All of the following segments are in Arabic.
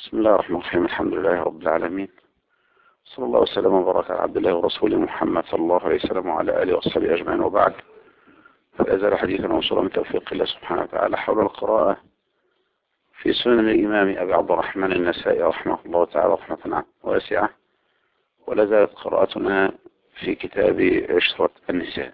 بسم الله الرحمن الرحيم. الحمد لله رب العالمين، صلى الله وسلم وبارك على عبد الله ورسوله محمد صلى الله عليه وسلم وعلى آله وصحبه أجمعين، وبعد. فلا زال حديثنا وصولا من توفيق الله سبحانه وتعالى حول القراءة في سنن الإمام أبي عبد الرحمن النسائي رحمه الله تعالى رحمة واسعة، ولا زالت قراءتنا في كتاب عشرة النساء.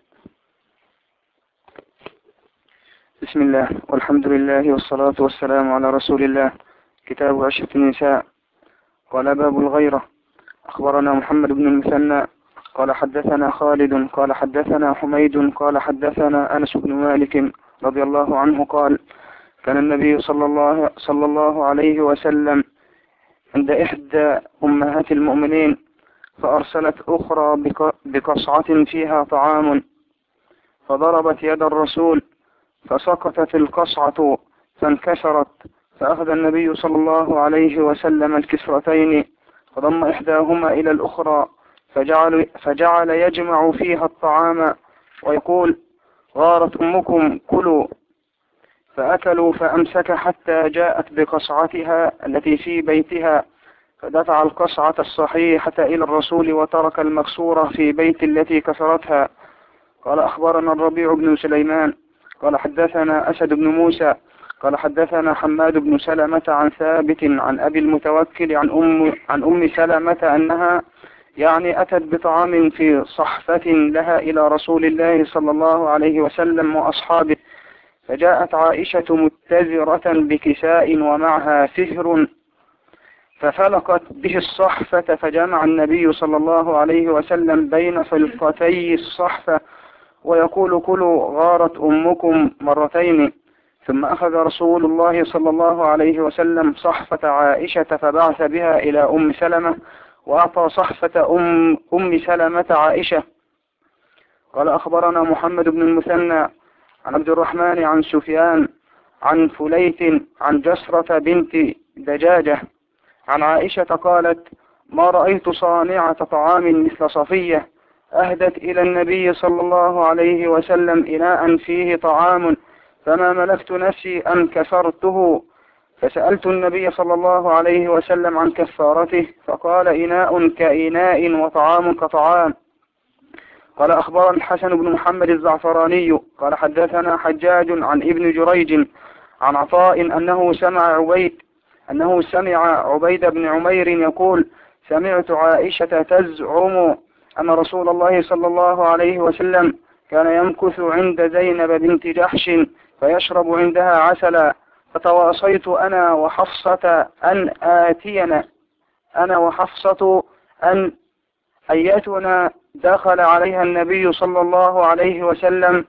بسم الله والحمد لله والصلاة والسلام على رسول الله. كتاب عشرة النساء. قال باب الغيرة. أخبرنا محمد بن المثنى قال حدثنا خالد قال حدثنا حميد قال حدثنا أنس بن مالك رضي الله عنه قال كان النبي صلى الله عليه وسلم عند إحدى أمهات المؤمنين فأرسلت أخرى بقصعة فيها طعام، فضربت يد الرسول فسقطت القصعة فانكسرت، فأخذ النبي صلى الله عليه وسلم الكسرتين فضم إحداهما إلى الأخرى فجعل يجمع فيها الطعام ويقول: غارت أمكم كلوا. فأكلوا، فأمسك حتى جاءت بقصعتها التي في بيتها، فدفع القصعة الصحيحة إلى الرسول وترك المكسورة في بيت التي كسرتها. قال أخبرنا الربيع بن سليمان قال حدثنا أسد بن موسى قال حدثنا حماد بن سلمة عن ثابت عن أبي المتوكل عن أم سلمة أنها أتت بطعام في صحفة لها إلى رسول الله صلى الله عليه وسلم وأصحابه، فجاءت عائشة متزرة بكساء ومعها فهر، ففلقت به الصحفة، فجمع النبي صلى الله عليه وسلم بين فلقتي الصحفة ويقول: كلوا غارت أمكم مرتين. ثم أخذ رسول الله صلى الله عليه وسلم صحفة عائشة فبعث بها إلى أم سلمة، وأعطى صحفة أم سلمة عائشة. قال أخبرنا محمد بن المثنى عن عبد الرحمن عن سفيان عن فليت عن جسرة بنت دجاجة عن عائشة قالت: ما رأيت صانعة طعام مثل صفية، أهدت إلى النبي صلى الله عليه وسلم إناء فيه طعام، فما ملكت نفسي أن كسرته، فسألت النبي صلى الله عليه وسلم عن كفارته، فقال: إناء كإناء وطعام كطعام. قال أخبرنا الحسن بن محمد الزعفراني قال حدثنا حجاج عن ابن جريج عن عطاء أنه سمع عبيد بن عمير يقول: سمعت عائشة تزعم أن رسول الله صلى الله عليه وسلم كان يمكث عند زينب بنت جحش فيشرب عندها عسلا، فتواصيت أنا وحفصة أن أيتنا دخل عليها النبي صلى الله عليه وسلم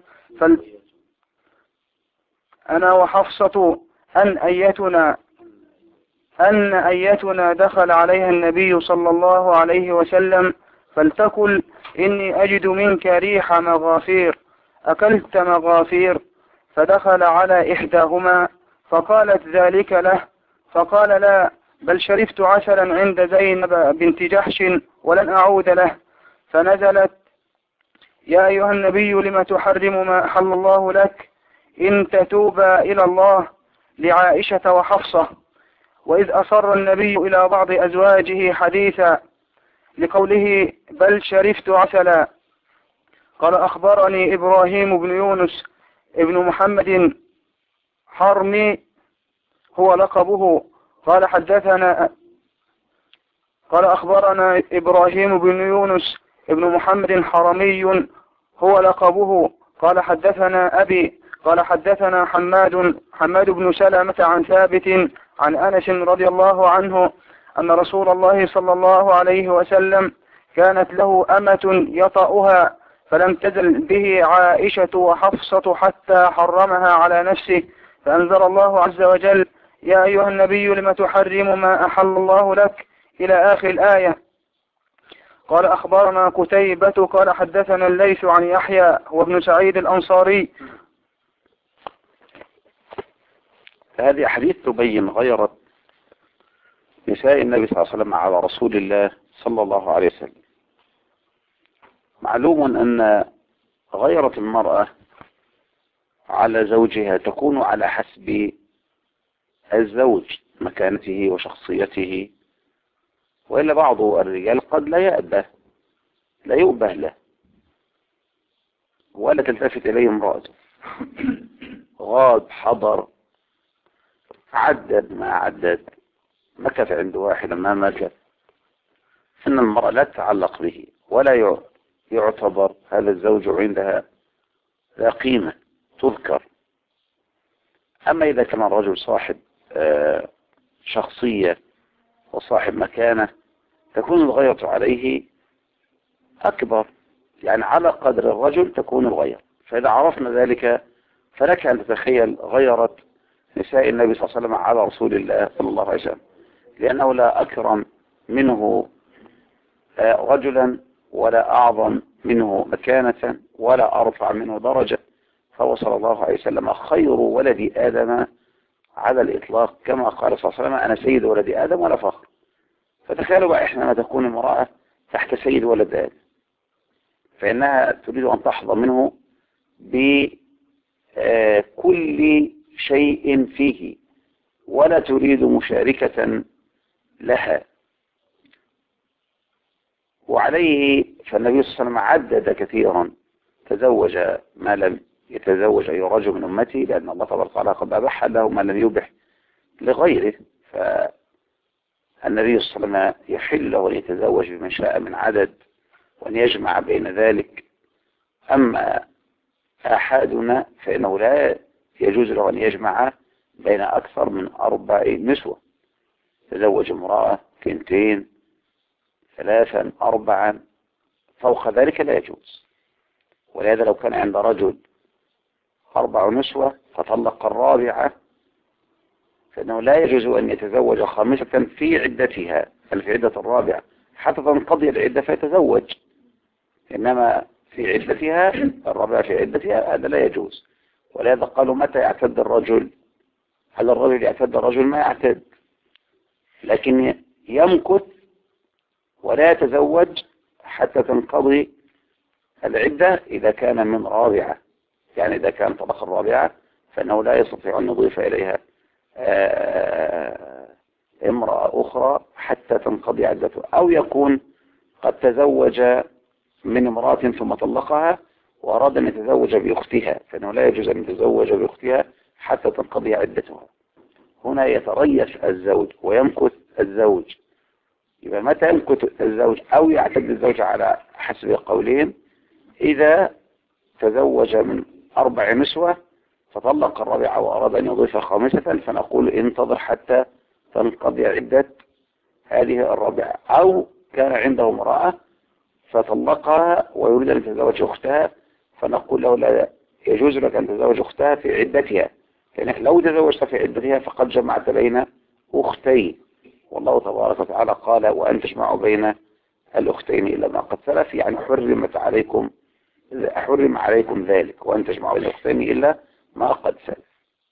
أن أيتنا دخل عليها النبي صلى الله عليه وسلم فلتقل: إني أجد منك ريح مغافير، أكلت مغافير؟ فدخل على إحداهما فقالت ذلك له، فقال: لا، بل شربت عسلا عند زينب بنت جحش ولن أعود له. فنزلت: يا أيها النبي لم تحرم ما أحل الله لك إن تتوبا إلى الله، لعائشة وحفصة. وإذ أصر النبي إلى بعض أزواجه حديثا لقوله: بل شربت عسلا. قال أخبرني إبراهيم بن يونس ابن محمد حرمي هو لقبه قال أخبرنا إبراهيم بن يونس ابن محمد حرمي هو لقبه قال حدثنا أبي قال حدثنا حماد بن سلمة عن ثابت عن أنس رضي الله عنه أن رسول الله صلى الله عليه وسلم كانت له أمة يطأها، فلم تزل به عائشة وحفصة حتى حرمها على نفسه، فأنزل الله عز وجل: يا أيها النبي لم تحرم ما أحل الله لك، إلى آخر الآية. قال أخبرنا قتيبة قال حدثنا الليث عن يحيى وابن سعيد الأنصاري. هذه أحاديث تبين غيرة نساء النبي صلى الله عليه وسلم على رسول الله صلى الله عليه وسلم. معلوم أن غيرة المرأة على زوجها تكون على حسب الزوج مكانته وشخصيته، وإلا بعض الرجال قد لا يؤبه له ولا تلتفت إليه امرأته، غاب حضر عدد ما عدد، مكث عند واحد ما مكث، إن المرأة لا تتعلق به ولا يعتبر هذا الزوج عندها لا قيمة تذكر. أما إذا كان الرجل صاحب شخصية وصاحب مكانة تكون الغيرة عليه أكبر، يعني على قدر الرجل تكون الغيرة. فإذا عرفنا ذلك فلك أن تتخيل غيرة نساء النبي صلى الله عليه وسلم على رسول الله صلى الله عليه وسلم، لأنه لا أكرم منه رجلا ولا أعظم منه مكانة ولا أرفع منه درجة، فهو صلى الله عليه وسلم خير ولد آدم على الإطلاق، كما قال صلى الله عليه وسلم أنا سيد ولد آدم ولا فخر. فتخيلوا بقى إحنا ما تكون امرأة تحت سيد ولد آدم، فإنها تريد أن تحظى منه بكل شيء فيه ولا تريد مشاركة لها. وعليه فالنبي صلى الله عليه وسلم عدد كثيرا، تزوج ما لم يتزوج أي رجل من أمتي، لأن الله تبارك وتعالى قد أباح له ما لم يبح لغيره. فالنبي صلى الله عليه وسلم يحل له أن يتزوج بمن شاء من عدد وأن يجمع بين ذلك. أما أحدنا فإنه لا يجوز له أن يجمع بين أكثر من 4 نسوة، تزوج امرأة 2 3 4 فوق ذلك لا يجوز. ولهذا لو كان عند رجل 4 نسوة فطلق الرابعة فإنه لا يجوز أن يتزوج 5 في عدتها، بل في عدة الرابعة حتى تنقضي العدة فيتزوج، إنما في عدتها الرابعة في عدتها هذا لا يجوز. ولهذا قالوا متى يعتد الرجل؟ هل الرجل يعتد؟ الرجل ما يعتد، لكن يمكث ولا يتزوج حتى تنقضي العدة إذا كان من رابعة، يعني إذا كان طلق الرابعة فإنه لا يستطيع أن يضيف إليها امرأة أخرى حتى تنقضي عدته، أو يكون قد تزوج من امرأة ثم طلقها وأراد أن يتزوج بأختها، فإنه لا يجوز أن يتزوج بأختها حتى تنقضي عدتها. هنا يتريث الزوج ويمكث الزوج. يبقى متى يمكث الزوج أو يعتد الزوج على حسب قولين؟ إذا تزوج من 4 نسوة فطلق الرابعة وأراد أن يضيف 5 فنقول انتظر حتى تنقضي عدة هذه الرابعة. أو كان عنده امرأة فطلقها ويريد أن يتزوج أختها فنقول له لا يجوز لك أن تتزوج أختها في عدتها، لأنك لو تزوجت في عدتها فقد جمعت بين أختين، والله تبارك وتعالى قال وأن تجمعوا بين الأختين إلا ما قد سلف، يعني حرم عليكم ذلك وأن تجمعوا بين الأختين إلا ما قد سلف.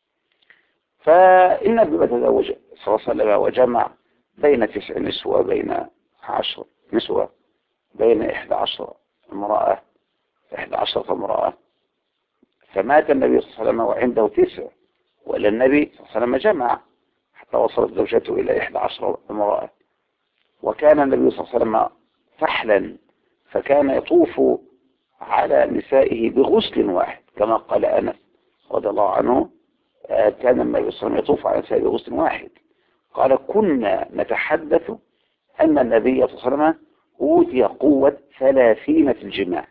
فإن النبي تزوج صلى الله عليه وسلم وجمع بين 9 نسوة، بين 10 نسوة، بين 11 امرأة، 11 امرأة. فمات النبي صلى الله عليه وسلم وعنده 9، وإلى النبي صلى الله عليه وسلم جمع حتى وصلت زوجته إلى 11 امرأة. وكان النبي صلى الله عليه وسلم فحلا، فكان يطوف على نسائه بغسل واحد، كما قال أنس رضي الله عنه كان النبي صلى الله عليه وسلم يطوف على نسائه بغسل واحد. قال كنا نتحدث أن النبي صلى الله عليه وسلم أوتي قوة 30 في الجماع،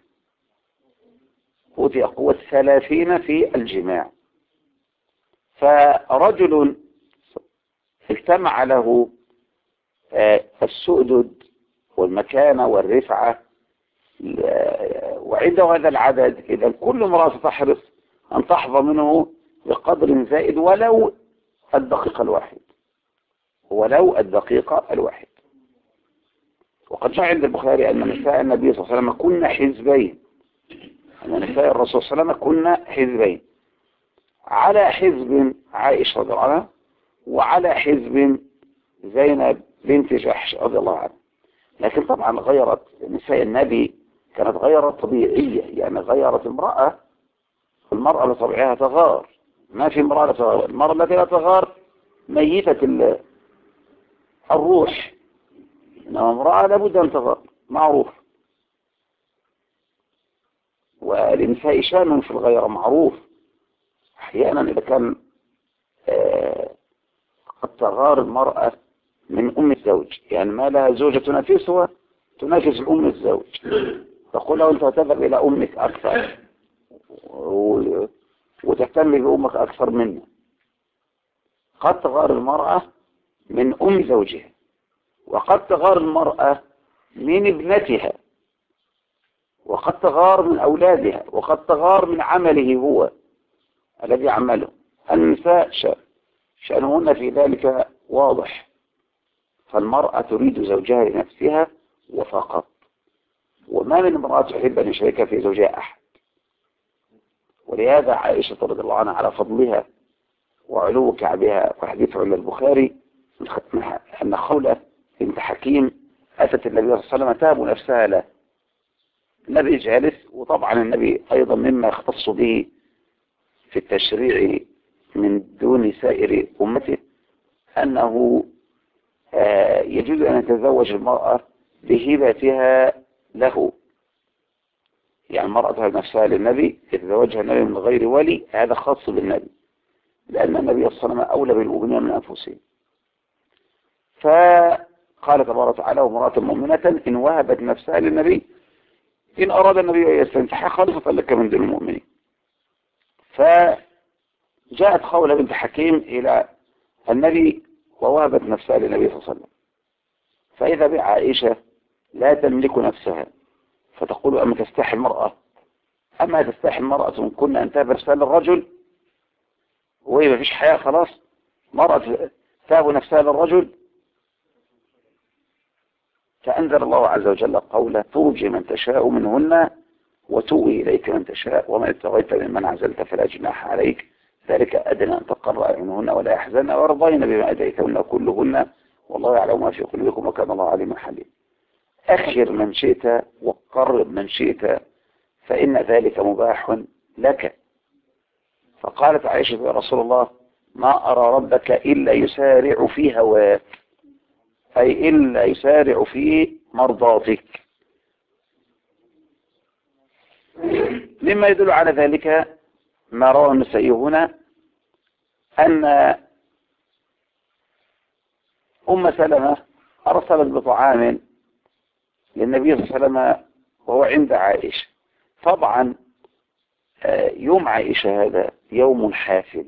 أوتي قوة 30 في الجماع. فرجل اجتمع له السؤدد والمكانة والرفعة وعنده هذا العدد، إذا كل امرأة تحرص أن تحظى منه بقدر زائد ولو الدقيقة الواحد، ولو الدقيقة الواحد. وقد جاء عند البخاري أن نساء النبي صلى الله عليه وسلم كنا حزبين، أن نساء الرسول صلى الله عليه وسلم كنا حزبين، على حزب عائشة رضي الله عنها وعلى حزب زينب بنت جحش رضي الله عنها. لكن طبعا غيرت نساء النبي كانت غيرة طبيعية، يعني غيرت المرأة بطبعها تغار، ما في امرأة لا تغار. المرأة التي لا تغار ميتة الروح، إنما امرأة لابد أن تغار معروف. والنساء شان في الغيرة معروف. أحيانا إذا كان قد تغار المرأة من أم الزوج، يعني ما لها زوجة تنافسها تنافس أم الزوج، تقول له أنت تذهب إلى أمك أكثر وتهتم بأمك أكثر منه. قد تغار المرأة من أم زوجها، وقد تغار المرأة من ابنتها، وقد تغار من أولادها، وقد تغار من عمله هو الذي عمله. النساء شأنهن في ذلك واضح. فالمرأة تريد زوجها لنفسها وفقط، وما من امرأة تحب أن يشارك في زوجها أحد. ولهذا عائشة رضي الله عنها على فضلها وعلو كعبها، وحديث عند البخاري أن خولة بنت حكيم أتت النبي صلى الله عليه وسلم تهب نفسها له. النبي جالس، وطبعا النبي أيضا مما يختص به في التشريع من دون سائر أمته أنه يجوز أن يتزوج المرأة بهبتها له. يعني المرأة تهب نفسها للنبي يتزوجها النبي من غير ولي، هذا خاص بالنبي، لأن النبي صلى الله عليه وسلم أولى بالمؤمنين من أنفسهم. فقال تبارك وتعالى وامرأة مؤمنة إن وهبت نفسها للنبي إن أراد النبي أن يستنكحها خالصة لك من دون المؤمنين. فجاءت خولة بنت حكيم إلى النبي ووهبت نفسها للنبي صلى الله عليه وسلم، فإذا بعائشة لا تملك نفسها فتقول أما تستحي المرأة، أما تستحي المرأة من كنا أن تهب نفسها للرجل وهي ما فيش حياة خلاص، مرأة تهب نفسها للرجل. فأنزل الله عز وجل قوله ترجي من تشاء منهن وتؤوي إليك من تشاء ومن ابتغيت ممن عزلت فلا جناح عليك ذلك أدنى أن تقر أعينهن ولا يحزن ويرضين بما أتيتهن كلهن والله يعلم ما في قلوبكم وكان الله عليما حليما. أخر من شئت وقرب من شئت فإن ذلك مباح لك. فقالت عائشة يا رسول الله ما أرى ربك إلا يسارع في هواك، أي إلا يسارع في مرضاتك. مما يدل على ذلك ما رواه النسائي هنا أن أم سلمة أرسلت بطعام للنبي صلى الله عليه وسلم وهو عند عائشة. طبعا يوم عائشة هذا يوم حافل،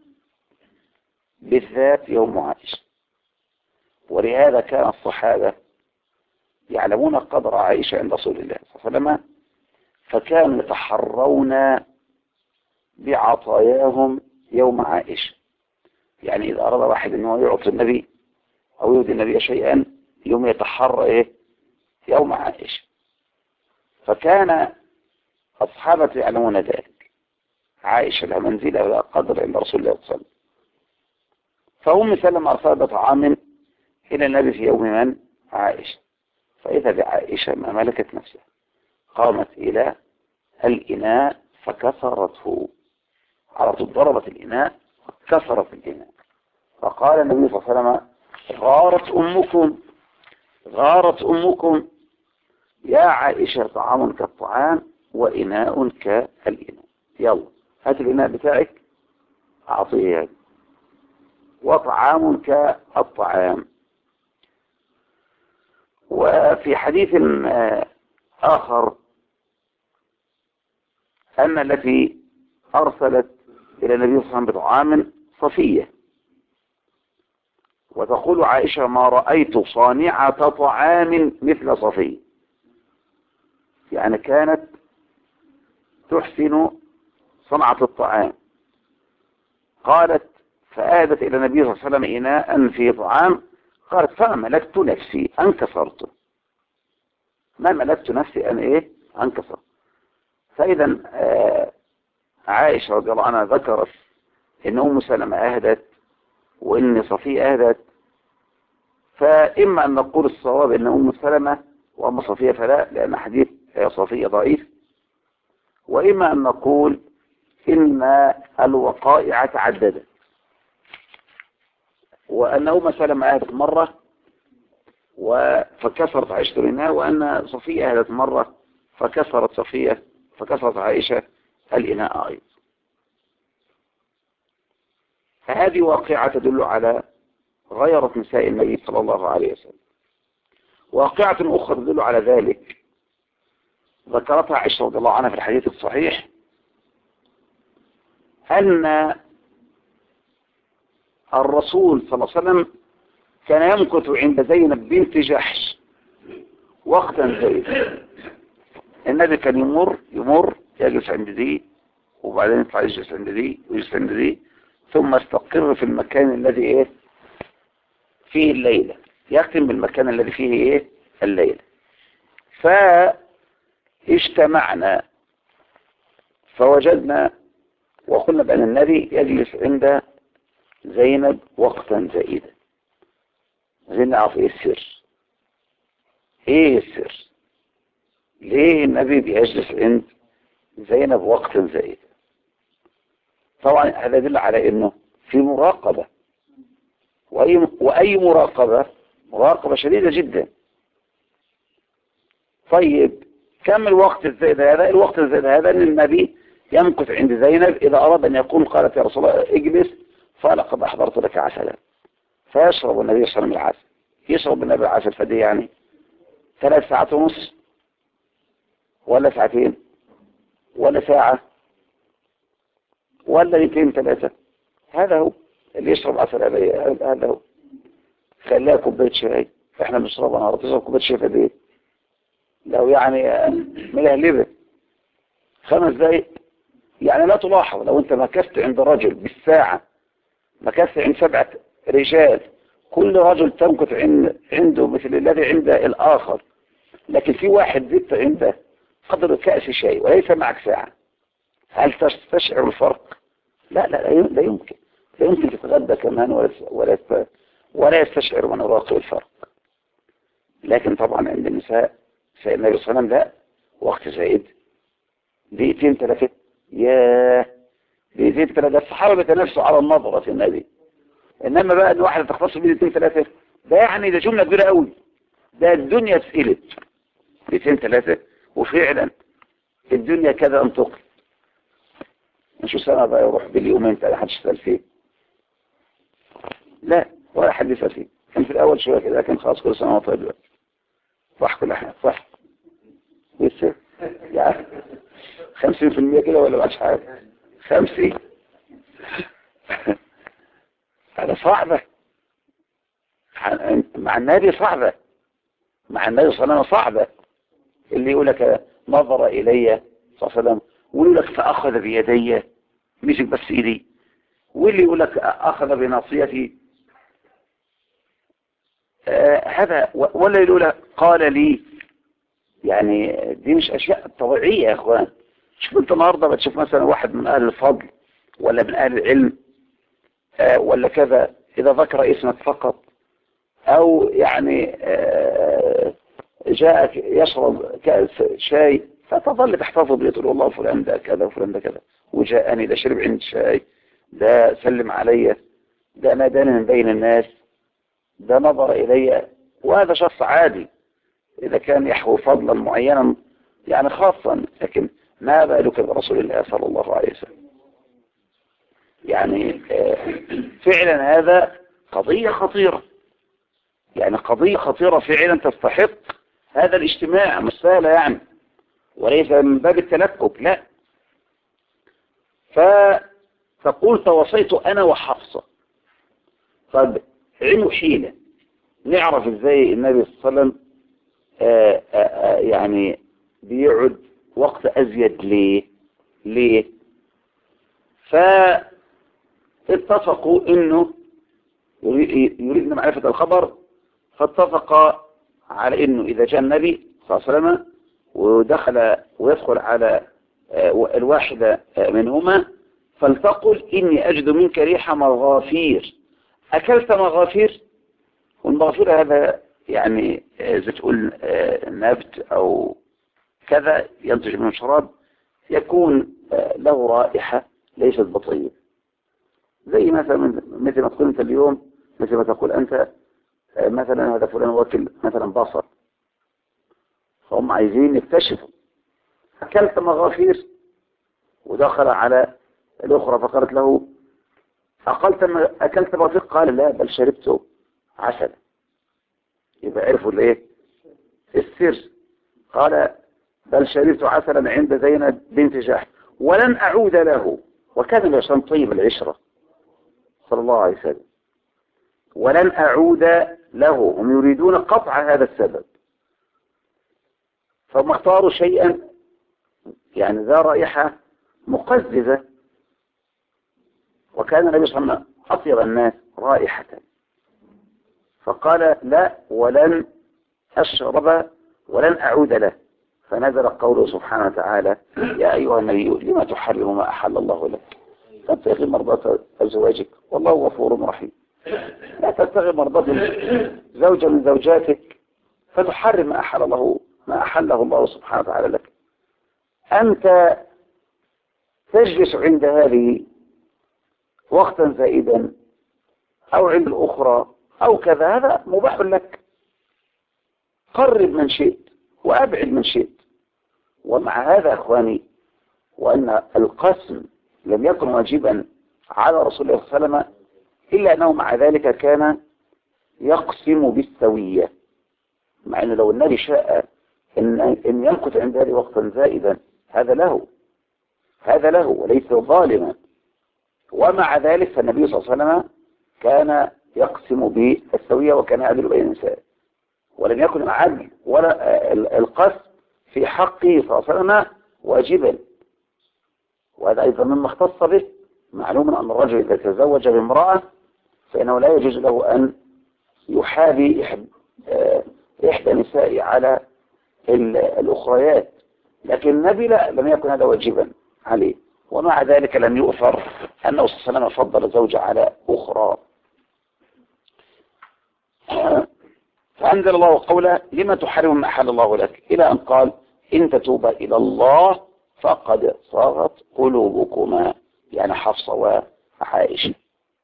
بالذات يوم عائشة، ولهذا كان الصحابة يعلمون قدر عائشة عند رسول الله صلى الله عليه وسلم، فكانوا يتحرون بعطاياهم يوم عائشة. يعني إذا أراد واحد أنه يعطي النبي أو يهدي النبي شيئا يوم يتحرى يوم عائشة. فكان أصحابة يعلمون ذلك، عائشة لها منزلة ولا قدر عند رسول الله صلى الله عليه وسلم. فأم سلمة أرسلت طعاما إلى النبي في يوم من عائشة، فإذا بعائشة ما ملكت نفسها قامت إلى الإناء فكسرته، على طول ضربت الإناء كسرت الإناء. فقال النبي صلى الله عليه وسلم غارت أمكم غارت أمكم يا عائشة طعام كالطعام وإناء كالإناء، يلا هات الإناء بتاعك أعطيه هذا، وطعام كالطعام. وفي حديث آخر أن التي أرسلت إلى النبي صلى الله عليه وسلم بطعام صفية، وتقول عائشة ما رأيت صانعة طعام مثل صفية، يعني كانت تحسن صنعة الطعام. قالت فأهدت إلى النبي صلى الله عليه وسلم إناء فيه طعام، قالت فملكت نفسي أن كسرته، ما ملكت نفسي أن كسرت. فإذا عائشة رضي الله عنها ذكرت إن أم سلمة أهدت وإن صفية أهدت، فإما أن نقول الصواب إن أم سلمة وأم صفية فلا، لأن حديث صفية ضعيف، وإما أن نقول إن الوقائع تعددت، وأن أم سلمة أهدت مرة فكسرت عائشة منها، وأن صفية أهلت مرة فكسرت عائشة الإناء أيضا. فهذه واقعة تدل على غيرة نساء النبي صلى الله عليه وسلم. واقعة أخرى تدل على ذلك ذكرتها عائشة رضي الله عنها في الحديث الصحيح، أن الرسول صلى الله عليه وسلم كان يمكث عند زينب بنت جحش وقتا زيدا. النبي كان يمر يجلس عند دي، وبعدين يطلع يجلس عند دي ويجلس عند دي، ثم يستقر في المكان الذي فيه الليلة، يختم بالمكان الذي فيه الليلة. فاجتمعنا فوجدنا وقلنا بأن النبي يجلس عند زينب وقتا زائدا. عايزين نعرف ايه السر، ايه السر، ليه النبي بيجلس عند زينب وقتا زائدا؟ طبعا هذا يدل على انه في مراقبة، واي مراقبة شديدة جدا. طيب كم الوقت الزائد هذا؟ الوقت الزائد هذا ان النبي يمكث عند زينب اذا اراد ان يقول قالت يا رسول الله اجلس فلقد احضرت لك عسلا، فيشرب النبي صلى الله عليه وسلم العسل. يشرب النبي العسل فدي يعني 3 ساعات ونص ولا ساعتين ولا ساعة ولا 2-3. هذا هو اللي يشرب عسل، هذا هو. خليها كوباية شاي، احنا بنشربها نهار تشرب كوباية شاي فدي لو يعني ملهلبة 5 دقايق يعني لا تلاحظ. لو انت مكثت عند رجل بالساعة، مكثت عند 7 رجال، كل رجل تمكث عنده مثل الذي عند الآخر، لكن في واحد زدت عنده قدر كأس شاي وليس معك ساعة، هل تستشعر الفرق؟ لا يمكن. لا يمكن تتغدى كمان ولا يستشعر من يراقب الفرق. لكن طبعا عند النساء سيد النبي صلى الله عليه وسلم لا، وقت زائد 2-3 ياه 2-3. الصحابة بيتنافسوا على النظرة النبي، انما بقى ان واحدة تختص بين 2-3 ده يعني ده جملة كبيرة قوي، ده الدنيا اتسئلت 2-3. وفعلا الدنيا كذا انتقل. مش سنة بقى يروح باليومين لا حدش يسأل فيه، لا ولا حد يسأل فيه. كان في الاول شوية كده، كان خلاص كل سنة وطيب دلوقتي صح كل حاجة صح يسر يعني 50% كده ولا بعدش حاجة 50. هذا صعبة مع النبي، صعبة مع النبي صلى الله عليه وسلم، صعبة. اللي يقول لك نظر إلي صلى الله عليه وسلم، ويقول لك فأخذ بيدي مسك بس إيدي، واللي يقول لك أخذ بناصيتي هذا، ولا يقول لك قال لي. يعني دي مش أشياء طبيعية يا أخوان. شوف أنت النهاردة بتشوف مثلا واحد من أهل الفضل ولا من أهل العلم ولا كذا، إذا ذكر اسمك فقط أو يعني جاءك يشرب كأس شاي فتظل تحتفظ به تقول والله فلان ده كذا وفلان ده كذا، وجاءني ده شرب عند شاي، ده سلم علي، ده ناداني من بين الناس، ده نظر إلي. وهذا شخص عادي إذا كان يحوي فضلا معينا يعني خاصا، لكن ما بالك برسول الله صلى الله عليه وسلم؟ يعني فعلا هذا قضية خطيرة، يعني قضية خطيرة فعلا تستحق هذا الاجتماع، مسألة يعني وليس من باب التلكك لا. فقلت وصيت أنا وحفصة. طب علم حيلة نعرف ازاي النبي صلى الله عليه وسلم يعني بيقعد وقت أزيد ليه؟ فاتفقوا انه يريدنا معرفة الخبر، فاتفق على انه اذا جاء النبي صلى الله عليه وسلم ويدخل على الواحدة منهما فلتقل اني اجد منك ريح مغافير. اكلت مغافير؟ والمغافير هذا يعني زي تقول نبت او كذا ينتج من شراب يكون له رائحة ليست بطيئة، زي مثلا مثل ما تقول انت اليوم، مثل ما تقول انت مثلا هذا فلان واكل مثلا بصل، فهم عايزين يكتشفوا. أكلت مغافير، ودخل على الأخرى فقالت له أكلت مغافير؟ قال لا، بل شربت عسل. يبقى عرفوا الايه؟ السر. قال بل شربت عسلا عند زينب بنت جحش ولن أعود له. وكان عشان طيب العشرة صلى الله عليه وسلم، ولن أعود له. هم يريدون قطع هذا السبب، فهم اختاروا شيئا يعني ذا رائحة مقززة، وكان النبي صلى الله عليه وسلم أطيب الناس رائحة، فقال لا، ولن أشرب ولن أعود له. فنزل قوله سبحانه وتعالى يا أيها النبي لما تحرم ما أحل الله لك تبتغي مرضات أزواجك والله غفور رحيم. لا تبتغي مرضات زوجة من زوجاتك فتحرم ما أحله الله سبحانه وتعالى لك. أنت تجلس عند هذه وقتا زائدا أو عند الأخرى أو كذا، هذا مباح لك. قرب من شئت وأبعد من شئت. ومع هذا أخواني، وأن القسم لم يكن واجبا على رسول الله صلى الله عليه وسلم، إلا أنه مع ذلك كان يقسم بالسوية. مع أنه لو النبي شاء إن يمكث عند هذه وقتا زائدا هذا له وليس ظالما. ومع ذلك فالنبي صلى الله عليه وسلم كان يقسم بالسوية وكان يعدل بين النساء، ولم يكن العدل ولا القسم في حقه صلى الله عليه وسلم واجبا. وهذا أيضا مما اختص به. معلوم أن الرجل إذا تزوج بامرأة فإنه لا يجوز له أن يحابي إحدى نسائه على الأخريات، لكن النبي لا، لم يكن هذا واجبا عليه. ومع ذلك لم يؤثر أنه صلى الله عليه وسلم فضل زوجة على أخرى. فأنزل الله قوله لما تحرم ما أحل الله لك، إلى أن قال إن تتوبا إلى الله فقد صاغت قلوبكما، يعني حفصة وعائشة.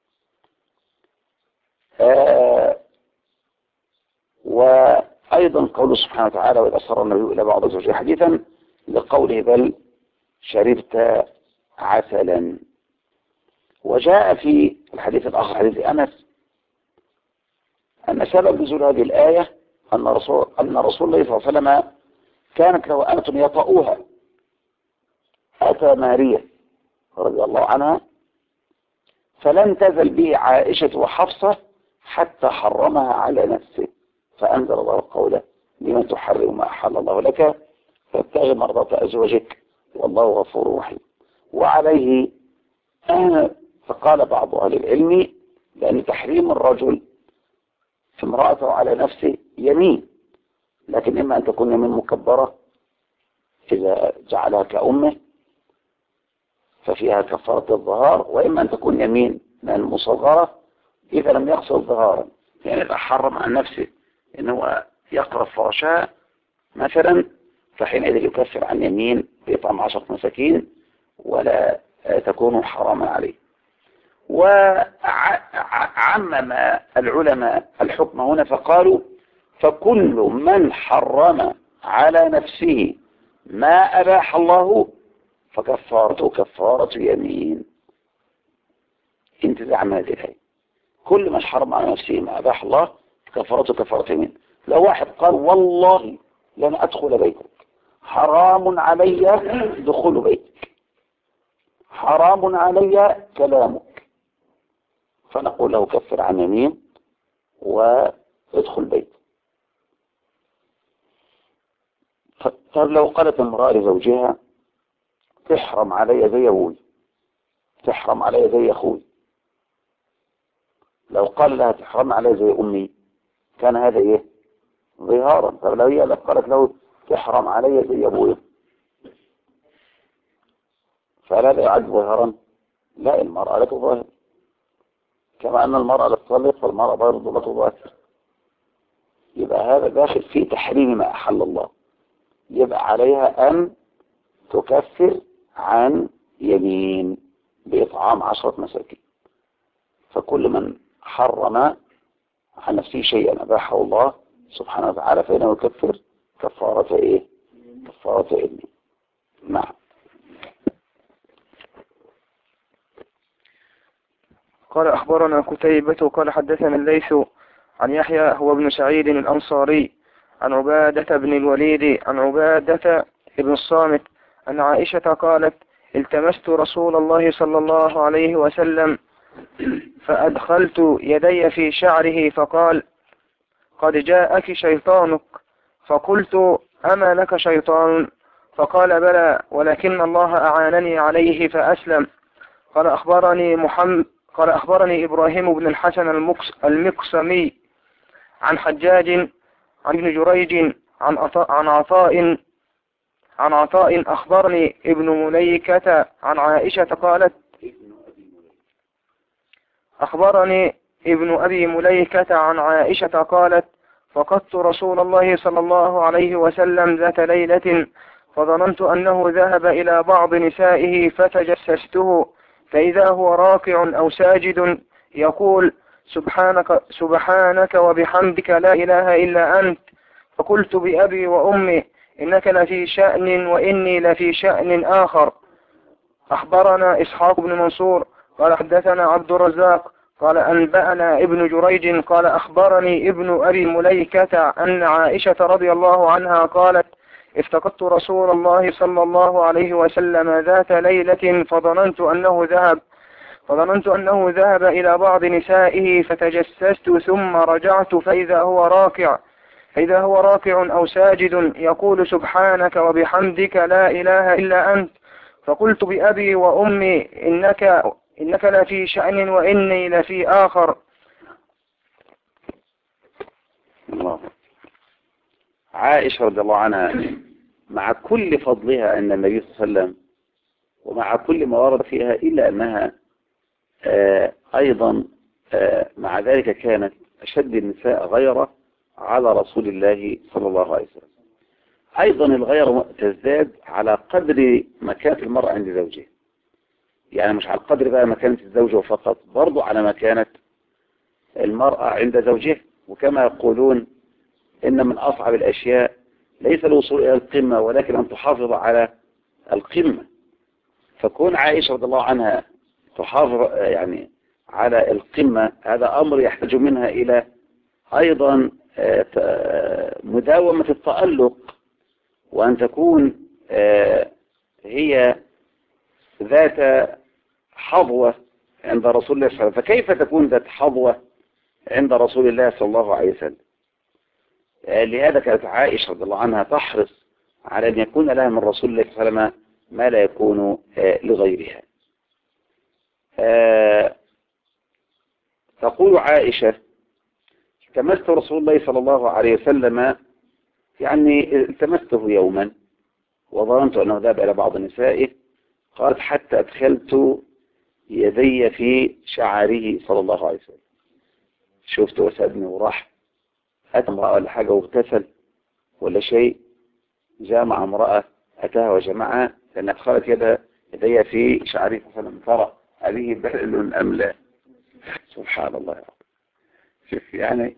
وأيضا قوله سبحانه وتعالى وإذا أسر النبي إلى بعض زوجه حديثا، لقوله بل شربت عسلا. وجاء في الحديث الآخر حديث أنس أن سبب نزول هذه الآية أن رسول الله صلى الله عليه وسلم كانت له أمة يطأوها، أتى ماريا رضي الله عنها فلم تزل به عائشة وحفصة حتى حرمها على نفسه، فأنزل الله قوله لمن تحرم ما أحل الله لك فابتغي مرضات أزواجك والله غفور رحيم. وعليه فقال بعض أهل العلم لأن تحريم الرجل امرأته على نفسه يمين، لكن إما أن تكون يمين مكبرة إذا جعلها كأمه ففيها كفارة الظهار، وإما أن تكون يمين مصغرة إذا لم يقصد ظهارا، يعني إذا حرم عن نفسه إنه يقرب فرشها مثلا فحينئذ يكفر عن يمين بإطعام 10 مساكين ولا تكون حراما عليه. وعمم العلماء الحكم هنا فقالوا فكل من حرم على نفسه ما أباح الله فكفارته كفارة يمين. انتزاع هذه الآية، كل من حرم على نفسه ما أباح الله كفارته كفارة يمين. لو واحد قال والله لن أدخل بيتك، حرام علي دخول بيتك، حرام علي كلامك، فنقول له كفر عن يمين وادخل بيت. طب لو قالت امرأة لزوجها تحرم علي زي أبوي، تحرم علي زي أخوي، لو قال لها تحرم علي زي أمي كان هذا إيه؟ ظهارا. طب لو هي قالت له تحرم علي زي أبوي فلا يعد ظهارا؟ لا، المرأة لا تظاهر، كما أن المرأة لا تطلق فالمرأة برضه لا تظاهر. يبقى هذا داخل في تحريم ما أحل الله، يبقى عليها أن تكفر عن يمين بإطعام 10 مساكين. فكل من حرم عن نفسه شيئا أباحه الله سبحانه وتعالى فإنه يكفر كفارة إيه؟ كفارة إني. نعم. قال أخبرنا كتيبة قال حدثنا الليث عن يحيى هو ابن سعيد الأنصاري عن عبادة بن الوليد عن عبادة بن الصامت أن عائشة قالت التمست رسول الله صلى الله عليه وسلم فأدخلت يدي في شعره فقال قد جاءك شيطانك فقلت أما لك شيطان فقال بلى ولكن الله أعانني عليه فأسلم. قال أخبرني إبراهيم بن الحسن المقسمي عن حجاج عن ابن جريج عن عطاء أخبرني ابن مليكة عن عائشة قالت أخبرني ابن أبي مليكة عن عائشة قالت فقدت رسول الله صلى الله عليه وسلم ذات ليلة فظننت أنه ذهب إلى بعض نسائه فتجسسته فإذا هو راكع أو ساجد يقول سبحانك وبحمدك لا إله إلا أنت فقلت بأبي وأمي إنك لفي شأن وإني لفي شأن آخر. أخبرنا إسحاق بن منصور قال حدثنا عبد الرزاق قال أنبأنا ابن جريج قال أخبرني ابن أبي مليكة أن عائشة رضي الله عنها قالت افتقدت رسول الله صلى الله عليه وسلم ذات ليلة فظننت أنه ذهب إلى بعض نسائه فتجسست ثم رجعت فإذا هو راكع أو ساجد يقول سبحانك وبحمدك لا إله إلا أنت فقلت بأبي وأمي إنك لفي شأن وإني لفي آخر. الله. عائشة رضي الله عنها مع كل فضلها عند النبي صلى الله عليه وسلم ومع كل ما ورد فيها إلا أنها أيضا مع ذلك كانت أشد النساء غيرة على رسول الله صلى الله عليه وسلم. أيضا الغيرة تزداد على قدر مكانة المرأة عند زوجها، يعني مش على قدر بقى مكانة الزوجة فقط، برضو على مكانة المرأة عند زوجها. وكما يقولون إن من أصعب الأشياء ليس الوصول إلى القمة ولكن أن تحافظ على القمة. فكون عائشة رضي الله عنها تحافظ يعني على القمة هذا أمر يحتاج منها إلى أيضا مداومة التألق، وأن تكون هي ذات حظوة عند رسول الله صلى الله عليه وسلم. فكيف تكون ذات حظوة عند رسول الله صلى الله عليه وسلم؟ لهذا كانت عائشة رضي الله عنها تحرص على أن يكون لها من رسول الله صلى الله عليه وسلم ما لا يكون لغيرها. تقول عائشة التمست رسول الله صلى الله عليه وسلم، يعني التمسته يوما وظننت أنه ذهب إلى بعض نسائه، قالت حتى أدخلت يدي في شعره صلى الله عليه وسلم. شفت وسألني وراح أتى امرأة ولا حاجة واغتسل ولا شيء، جامع امرأة أتاها وجمعها لأن أدخلت يدي في شعره صلى الله عليه وسلم ترى هذه بلل أم لا. سبحان الله يا رب. شوف يعني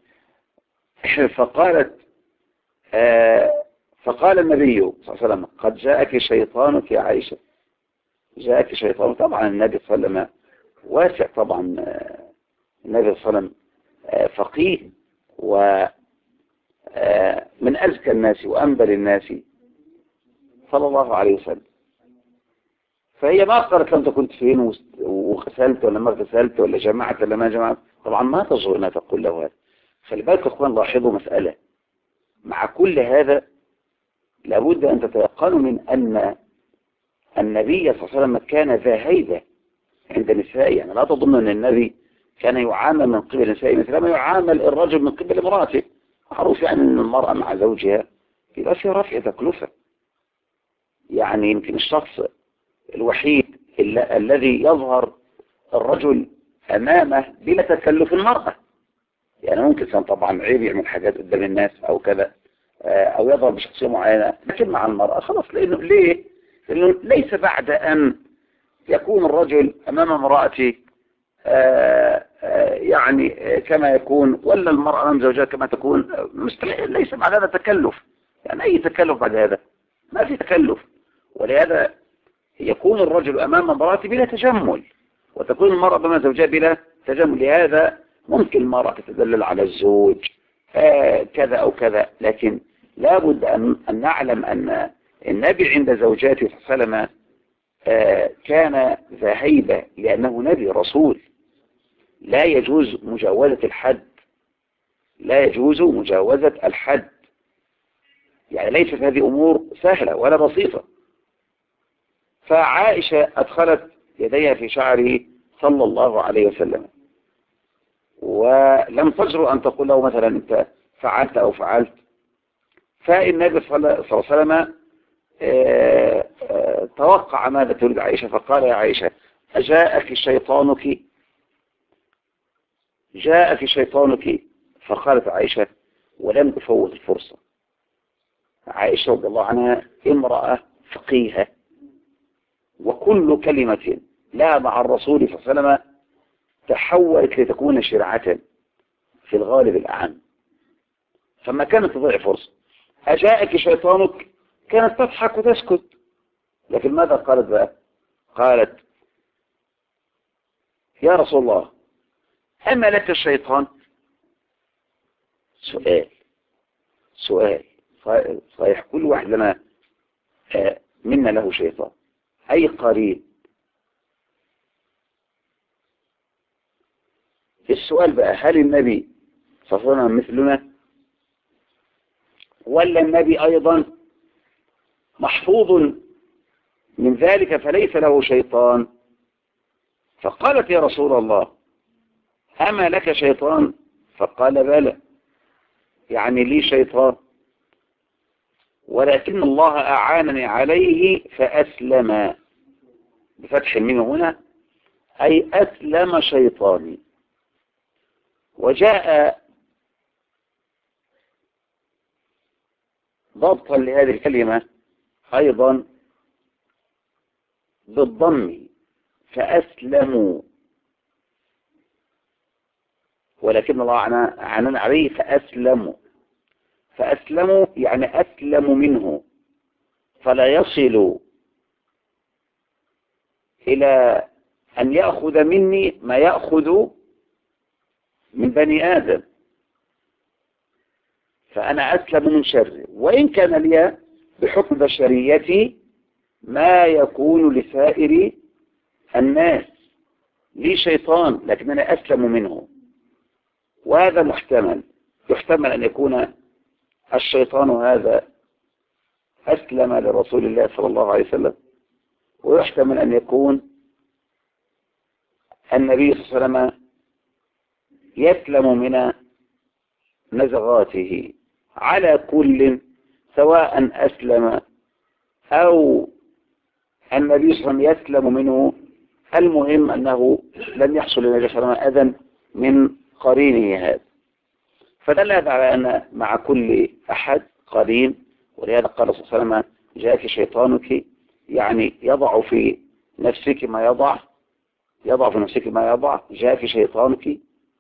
فقال النبي صلى الله عليه وسلم قد جاءك شيطانك يا عائشة، جاءك شيطان. طبعا النبي صلى الله عليه وسلم واسع، طبعا النبي صلى الله عليه وسلم فقيه ومن أزكى الناس وأنبل الناس صلى الله عليه وسلم. فهي ما قالت أنت كنت فين وغسلت ولا ما غسلت ولا جمعت ولا ما جمعت، طبعا ما تجرؤ أنها تقول له هذا. خلي بالك يا اخوان، لاحظوا مسألة، مع كل هذا لابد أن تتيقنوا من أن النبي صلى الله عليه وسلم كان ذا هيبة عند نسائه. يعني لا تظن أن النبي كان يعامل من قبل نسائه مثل ما يعامل الرجل من قبل امرأته. معروف يعني أن المرأة مع زوجها يبقى في رفع تكلفة. يعني يمكن الشخص الوحيد الذي يظهر الرجل أمامه بلا تكلف المرأة. يعني ممكن كان طبعا عيب يعمل حاجات قدام الناس أو كذا أو يظهر بشخصية معينة، لكن مع المرأة خلاص. لأنه ليس بعد أن يكون الرجل أمام امرأته يعني كما يكون، ولا المرأة أمام زوجها كما تكون، ليس بعد هذا تكلف. يعني أي تكلف بعد هذا؟ ما في تكلف. ولهذا يكون الرجل أمام امرأته بلا تجمل، وتكون المرأة أمام زوجها بلا تجمل. لهذا ممكن المرأة تتدلل على الزوج كذا أو كذا، لكن لابد أن نعلم أن النبي عند زوجاته صلى الله عليه وسلم كان ذا هيبة، لأنه نبي رسول. لا يجوز مجاوزة الحد، لا يجوز مجاوزة الحد. يعني ليست هذه أمور سهلة ولا بسيطة. فعائشة أدخلت يديها في شعره صلى الله عليه وسلم، ولم تجرؤ أن تقول له مثلا أنت فعلت أو فعلت. فالنبي صلى الله عليه وسلم توقع ماذا تريد عائشة، فقال يا عائشة أجاءك شيطانك؟ جاءك شيطانك؟ فقالت عائشة ولم تفوت الفرصة. عائشة رضي الله عنها امرأة فقيهة، وكل كلمة لا مع الرسول صلى الله عليه وسلم تحولت لتكون شرعة في الغالب الأعم، فما كانت تضيع فرصة. أجاءك شيطانك كانت تضحك وتسكت، لكن ماذا قالت بقى؟ قالت يا رسول الله أما لك الشيطان؟ سؤال صحيح، كل واحد لنا منا له شيطان، أي قرين. السؤال بقى هل النبي صلى الله عليه وسلم مثلنا، ولا النبي أيضا محفوظ من ذلك فليس له شيطان؟ فقالت يا رسول الله أما لك شيطان؟ فقال بلى، يعني لي شيطان، ولكن الله أعانني عليه فأسلم، بفتح الميم هنا، أي أسلم شيطاني. وجاء ضبطا لهذه الكلمة أيضا بالضم، فأسلموا، ولكن الله أعانني عليه فأسلموا. فأسلموا يعني أسلم منه، فلا يصل إلى أن يأخذ مني ما يأخذ من بني آدم، فأنا أسلم من شره، وإن كان لي بحكم بشريتي ما يكون لسائر الناس، لي شيطان لكن أنا أسلم منه. وهذا محتمل، يحتمل أن يكون الشيطان هذا أسلم لرسول الله صلى الله عليه وسلم، ويحتمل أن يكون النبي صلى الله عليه وسلم يسلم من نزغاته. على كل، سواء أسلم أو النبي صلى الله عليه وسلم يسلم منه، المهم أنه لم يحصل للنبي صلى الله عليه وسلم أذى من قرينه هذا. فدل هذا على أن مع كل أحد قرين، ولهذا قال صلى الله عليه وسلم جاءك شيطانك، يعني يضع في نفسك ما يضع، يضع في نفسك ما يضع، جاءك شيطانك.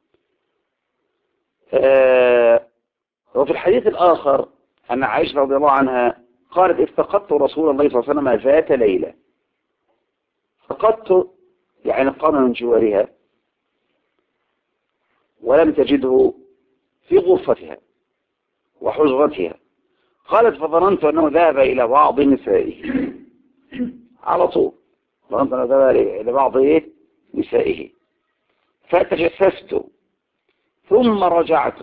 وفي الحديث الآخر أن عائشة رضي الله عنها قالت افتقدت رسول الله صلى الله عليه وسلم ذات ليلة. فقدت يعني قام من جوارها ولم تجده في غرفتها وحجرتها. قالت فظننت أنه ذهب إلى بعض نسائه، على طول ظننت أنه ذهب إلى بعض نسائه، فتجسست ثم رجعت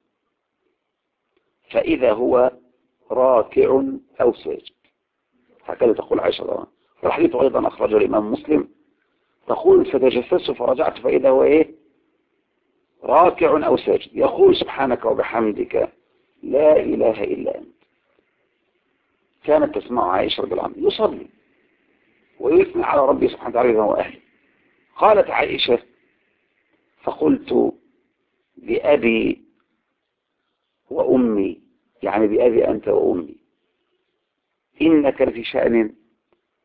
فإذا هو راكع أو ساجد. هكذا تقول عائشة رضي الله عنها. والحديث أيضا أخرجه الإمام مسلم، تقول فتجسست فرجعت فإذا هو راكع أو ساجد، يقول سبحانك وبحمدك لا إله إلا أنت. كانت تسمع عائشة رضي الله عنها يصلي ويثني على ربي سبحانه وتعالى وأهله. قالت عائشة فقلت بأبي وأمي، يعني بأبي أنت وأمي، إنك لفي شأن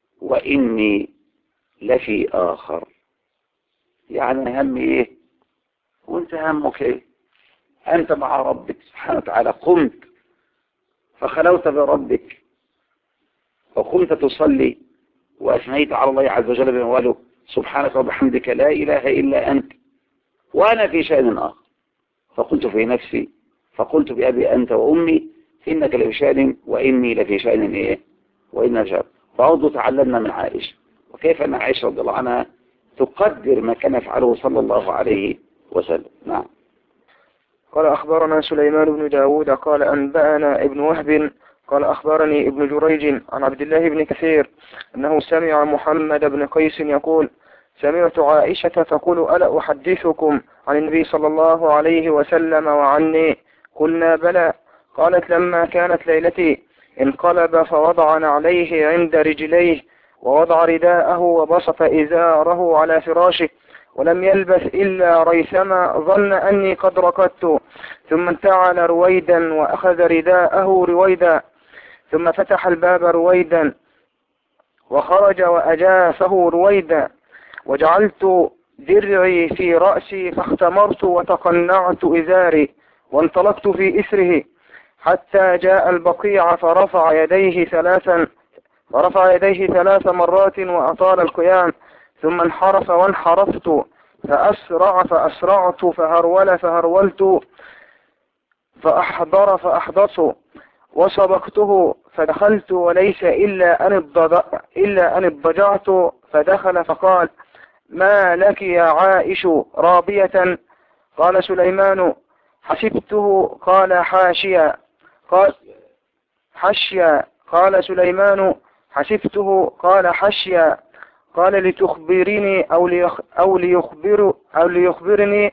وإني لفي آخر. يعني هم وانت همك ايه؟ انت مع ربك سبحانه وتعالى، قمت فخلوت بربك وقمت تصلي واثنيت على الله عز وجل بمواله سبحانك وبحمدك لا اله الا انت، وانا في شأن اخر، فقلت في نفسي فقلت بأبي أنت وأمي إنك لفي شأن وإني لفي شأن إيه وإنا شأن. فعوض تعلمنا من عائشة وكيف أن عائشة رضي الله عنها تقدر ما كان يفعله صلى الله عليه وسلم. نعم. قال أخبرنا سليمان بن داود قال أنبأنا ابن وهب قال أخبرني ابن جريج عن عبد الله بن كثير أنه سمع محمد بن قيس يقول سمعت عائشة تقول ألا أحدثكم عن النبي صلى الله عليه وسلم وعني؟ قلنا بلى. قالت لما كانت ليلتي انقلب فوضع عليه عند رجليه ووضع رداءه وبسط إزاره على فراشه ولم يلبث إلا ريثما ظن أني قد ركضت، ثم انتعل رويدا وأخذ رداءه رويدا ثم فتح الباب رويدا وخرج وأجافه رويدا وجعلت درعي في رأسي فاختمرت وتقنعت إزاري وانطلقت في إثره حتى جاء البقيع فرفع يديه ثلاث مرات وأطال القيام، ثم انحرف وانحرفت فأسرع فأسرعت فهرول فهرولت فأحضر فأحضرت وسبقته فدخلت وليس إلا أن اضطجعت فدخل فقال ما لك يا عائش رابية؟ قال سليمان حسبته قال حاشيا قال حشيا قال سليمان حسبته قال حشيا قال لتخبرني أو ليخبرني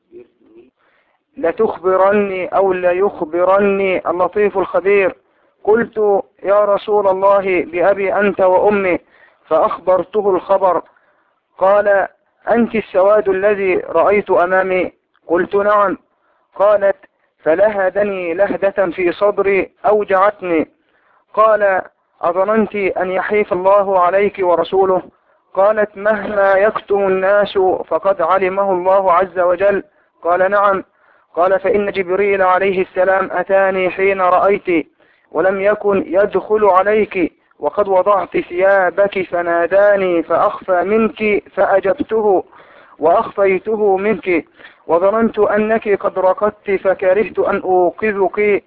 لتخبرني أو ليخبرني اللطيف الخبير. قلت يا رسول الله بأبي أنت وأمي، فأخبرته الخبر. قال أنت السواد الذي رأيت أمامي؟ قلت نعم. قالت فلهدني لهدة في صدري أوجعتني. قال أظننت أن يحيف الله عليك ورسوله؟ قالت مهما يكتم الناس فقد علمه الله عز وجل. قال نعم. قال فإن جبريل عليه السلام أتاني حين رأيت ولم يكن يدخل عليك وقد وضعت ثيابك فناداني فأخفى منك فأجبته وأخفيته منك وظننت أنك قد رقدت فكرهت أن أوقظك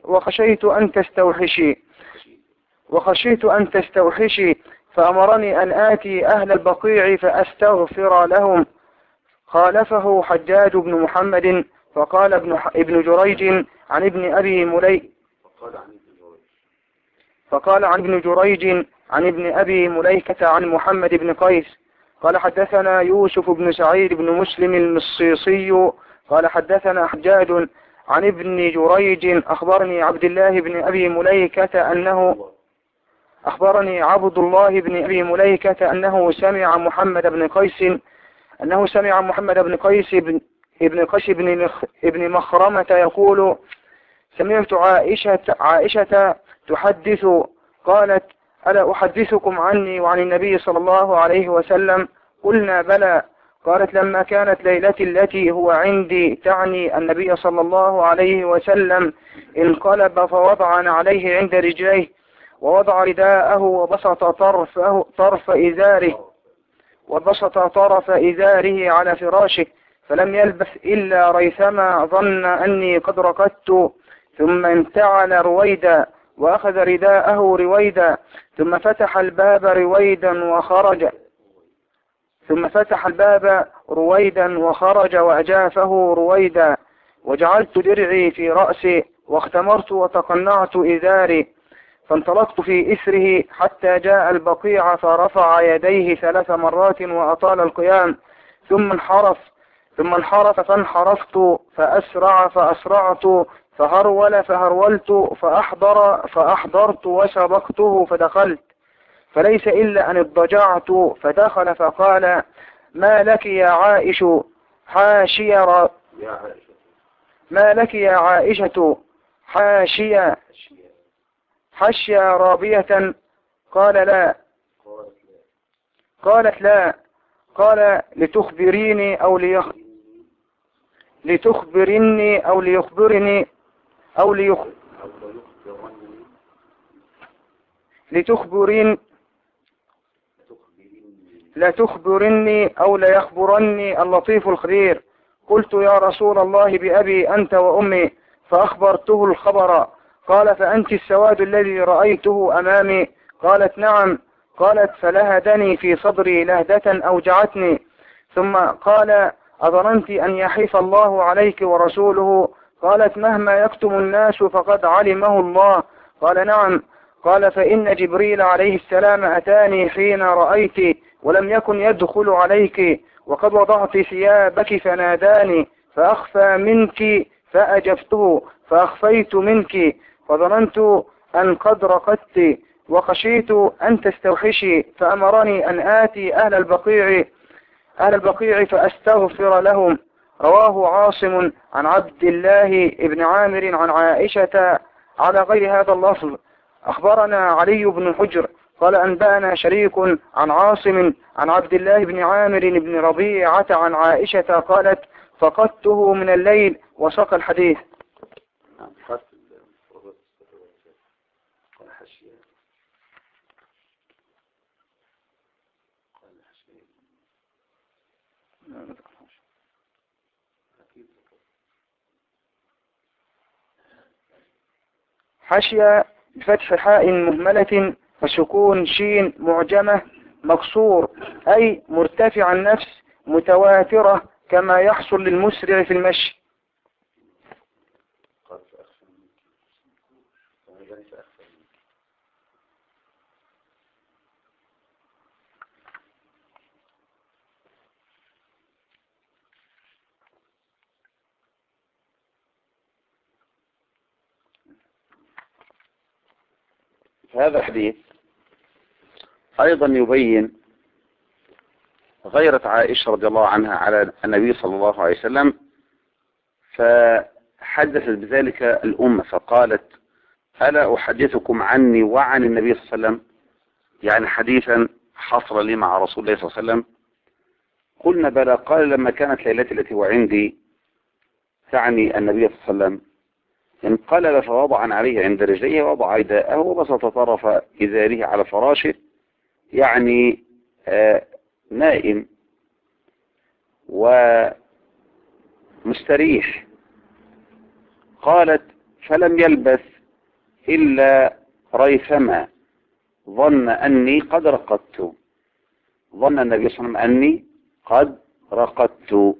وخشيت أن تستوحشي فأمرني أن آتي أهل البقيع فأستغفر لهم. خالفه حجاج بن محمد فقال ابن جريج عن ابن أبي مليكة عن محمد بن قيس قال حدثنا يوسف بن سعيد بن مسلم المصيصي قال حدثنا حجاج عن ابن جريج أخبرني عبد الله بن أبي مليكة أنه سمع محمد بن قيس ابن مخرمة يقول سمعت عائشة تحدث قالت ألا أحدثكم عني وعن النبي صلى الله عليه وسلم؟ قلنا بلى. قالت لما كانت ليلتي التي هو عندي تعني النبي صلى الله عليه وسلم انقلب فوضع عليه عند رجليه ووضع رداءه وبسط طرف إزاره على فراشه فلم يلبث إلا ريثما ظن أني قد رقدت، ثم انتعل رويدا وأخذ رداءه رويدا ثم فتح الباب رويدا وخرج وأجافه رويدا وجعلت درعي في رأسي واختمرت وتقنعت إزاري فانطلقت في إثره حتى جاء البقيع فرفع يديه 3 مرات وأطال القيام ثم انحرف فانحرفت فأسرع فأسرعت فهرول فهرولت فأحضرت وسبقته فدخلت فليس إلا أن اضطجعت فدخل فقال ما لك يا عائش حاشية رابية؟ قال لا. قالت لا. قال لتخبريني لتخبرني أو ليخبرني أو لتخبرين لتخبرني أو ليخبرني اللطيف الخبير. قلت يا رسول الله بأبي أنت وأمي، فأخبرته الخبر. قال فأنت السواد الذي رأيته أمامي؟ قالت نعم. قالت فلهدني في صدري لهدة أوجعتني. ثم قال أظننت أن يحيف الله عليك ورسوله؟ قالت مهما يكتم الناس فقد علمه الله. قال نعم. قال فإن جبريل عليه السلام أتاني حين رأيت ولم يكن يدخل عليك، وقد وضعت ثيابك فناداني فأخفى منك فأجبته، فأخفيت منك فظننت أن قد رقدت، وخشيت أن تستوحشي، فأمرني أن آتي أهل البقيع فأستغفر لهم. رواه عاصم عن عبد الله بن عامر عن عائشة على غير هذا اللفظ. أخبرنا علي بن حجر قال أنبأنا شريك عن عاصم عن عبد الله بن عامر بن ربيعة عن عائشة قالت فقدته من الليل وساق الحديث. حاشية بفتح حاء مهملة وسكون شين معجمة مكسور، أي مرتفع النفس متواترة كما يحصل للمسرع في المشي. هذا الحديث أيضا يبين غيرة عائشة رضي الله عنها على النبي صلى الله عليه وسلم، فحدثت بذلك الأمة فقالت ألا أحدثكم عني وعن النبي صلى الله عليه وسلم، يعني حديثا حصل لي مع رسول الله صلى الله عليه وسلم. قلنا بلى. قال لما كانت ليلتي التي وعندي، تعني النبي صلى الله عليه وسلم، انقلب فوضع عليه عند رجليه، وضع رداءه وبسط طرف إزاره على فراشه، يعني نائم ومستريح. قالت فلم يلبث إلا ريثما ظن أني قد رقدت، ظن النبي صلى الله عليه وسلم أني قد رقدت،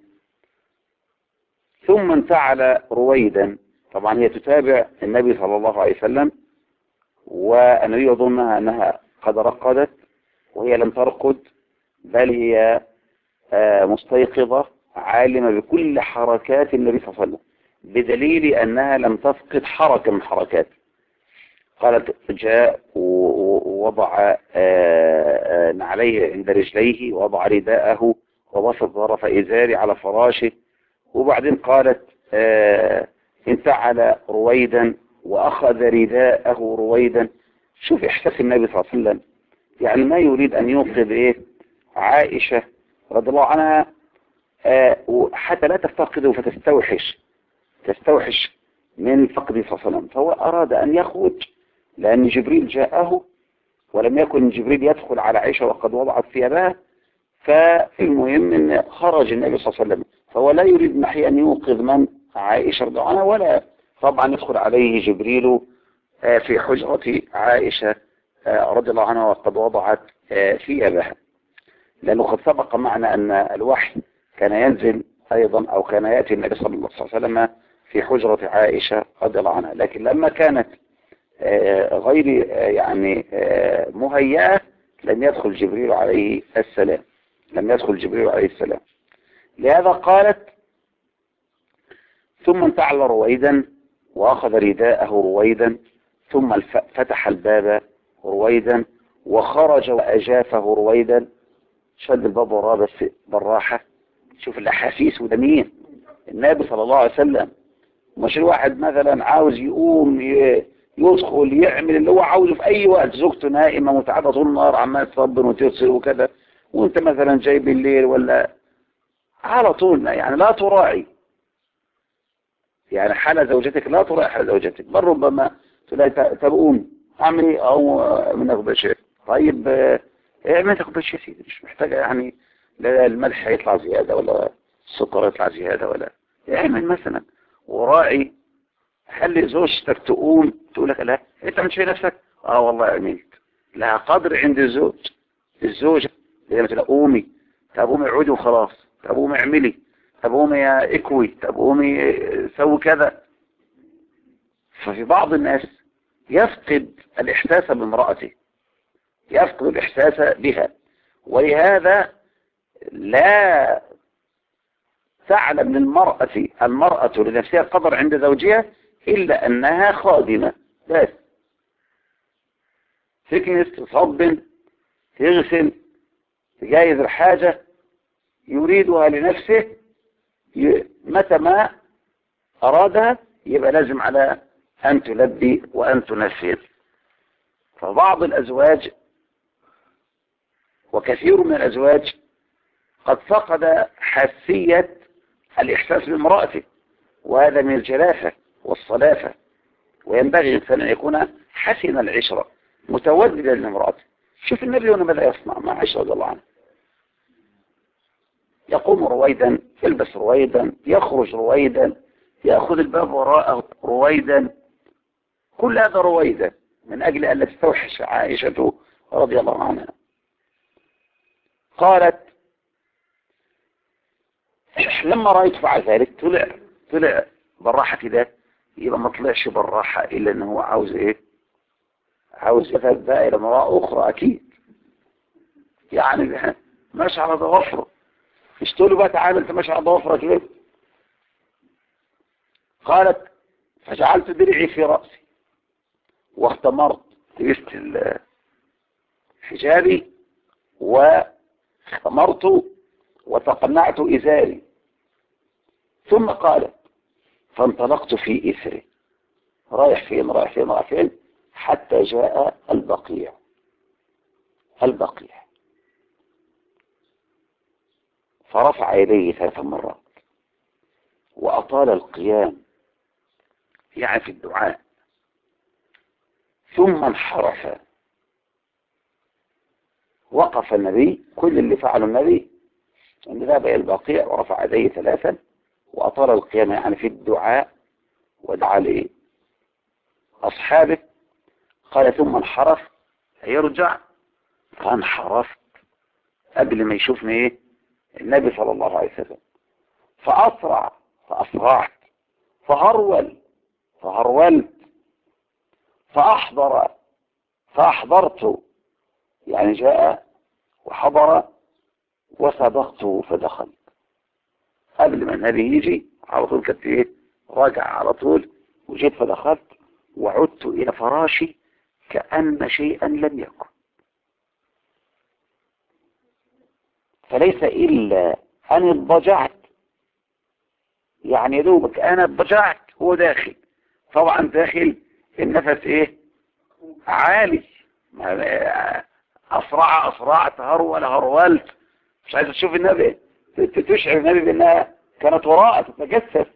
ثم انتعل رويدا. طبعا هي تتابع النبي صلى الله عليه وسلم، والنبي يظنها أنها قد رقدت وهي لم ترقد، بل هي مستيقظة عالمة بكل حركات النبي صلى الله عليه وسلم، بدليل أنها لم تفقد حركة من حركات. قالت جاء ووضع عليه عند رجليه، ووضع رداءه وبسط طرف إزاري على فراشه، وبعدين قالت انتعل رويدا وأخذ رداءه رويدا. شوف إحساس النبي صلى الله عليه وسلم، يعني ما يريد أن يوقظ عائشة رضي الله عنها حتى لا تفتقده فتستوحش من فقده صلى الله عليه وسلم. فهو أراد أن يخرج، لأن جبريل جاءه ولم يكن جبريل يدخل على عائشة وقد وضعت ثيابها، فالمهم أن خرج النبي صلى الله عليه وسلم، فهو لا يريد نحي أن يوقظ من عائشة رضي الله عنها، ولا طبعا يدخل عليه جبريل في حجرة عائشة رضي الله عنها وقد وضعت ثيابها، لأنه قد سبق معنا أن الوحي كان ينزل أيضا، أو كان يأتي النبي صلى الله عليه وسلم في حجرة عائشة رضي الله عنها، لكن لما كانت غير يعني مهيئة لم يدخل جبريل عليه السلام، لهذا قالت ثم انتعل رويدا وأخذ رداءه رويدا، ثم فتح الباب رويدا وخرج وأجافه رويدا، شد الباب وراه بس بالراحة. شوف الأحاسيس، وده مين؟ النبي صلى الله عليه وسلم. مش الواحد مثلا عاوز يقوم يدخل يعمل اللي هو عاوزه في أي وقت، زوجته نائمة متعبة طول النهار عمال تصبر وتغسل وكذا، وانت مثلا جاي بالليل ولا على طول، يعني لا تراعي. يعني حال زوجتك لا تراعي حال زوجتك، بل ربما تلاقي تبقون اعمل ايه او من اخبار شيء. طيب اعمل اخبار شيء سيدي، مش محتاجة يعني لا الملح يطلع زيادة ولا السكر يطلع زيادة ولا اعمل مثلا وراعي. خلي زوجتك تقوم تقول لك لا انت مش في نفسك، اه والله عملت لها قدر عند الزوجة لما تقول قومي، طب قومي اقعدي وخلاص، طب قومي اعملي، طب قومي يا اكوي، طب قومي سوي كذا. ففي بعض الناس يفقد الإحساس بامرأته، يفقد الإحساس بها، ولهذا لا تعلم المرأة لنفسها قدر عند زوجها إلا أنها خادمة بس، تكنس، تصبن، تغسل، تجايز الحاجة يريدها لنفسه، متى ما أرادها يبقى لازم على أن تلبي وأن تنفذ. فبعض الأزواج وكثير من الأزواج قد فقد حساسية الإحساس بامرأته، وهذا من الجلافة والصلافة، وينبغي الإنسان أن يكون حسن العشرة متوددا لامرأته. شوف النبي هنا ماذا يصنع مع عائشة رضي الله عنها، يقوم رويدا، يلبس رويدا، يخرج رويدا، يأخذ الباب وراءه رويدا، كل هذا رويدا من أجل أن لا تستوحش عائشة رضي الله عنها. قالت لما رأيت فعل ذلك طلع بالراحة كده، يبقى ما طلعش بالراحة إلا أنه هو عاوز إيه، عاوز يذهب بقى إلى امرأة أخرى أكيد، يعني ماشي على ضوافره، مش تقول له بقى تعالى أنت ماشي على ضوافرك ليه. قالت فجعلت درعي في رأسي واختمرت، لبست حجابي واختمرت وتقنعت إزاري، ثم قالت فانطلقت في إثره، رايح فين حتى جاء البقيع. فرفع يديه 3 مرات وأطال القيام يعني في الدعاء، ثم انحرف. وقف النبي، كل اللي فعله النبي أن ذهب إلى البقيع ورفع يديه 3 وأطال القيام يعني في الدعاء، ودعا لأصحابه. قال ثم انحرف يرجع، فانحرفت قبل ما يشوفني ايه النبي صلى الله عليه وسلم، فأسرعت، فهرولت، فأحضرت يعني جاء وحضر، وسبقته فدخلت قبل ما النبي يجي على طول، كنت ايه راجع على طول، وجيت فدخلت وعدت إلى فراشي كأن شيئا لم يكن. فليس إلا أن اضطجعت، يعني يدوبك أنا اضطجعت هو داخل، طبعا داخل النفس إيه عالي، أسرعت، هرولت، مش عايز تشوف النبي، تشعر النبي بأنها كانت وراء تتجسس.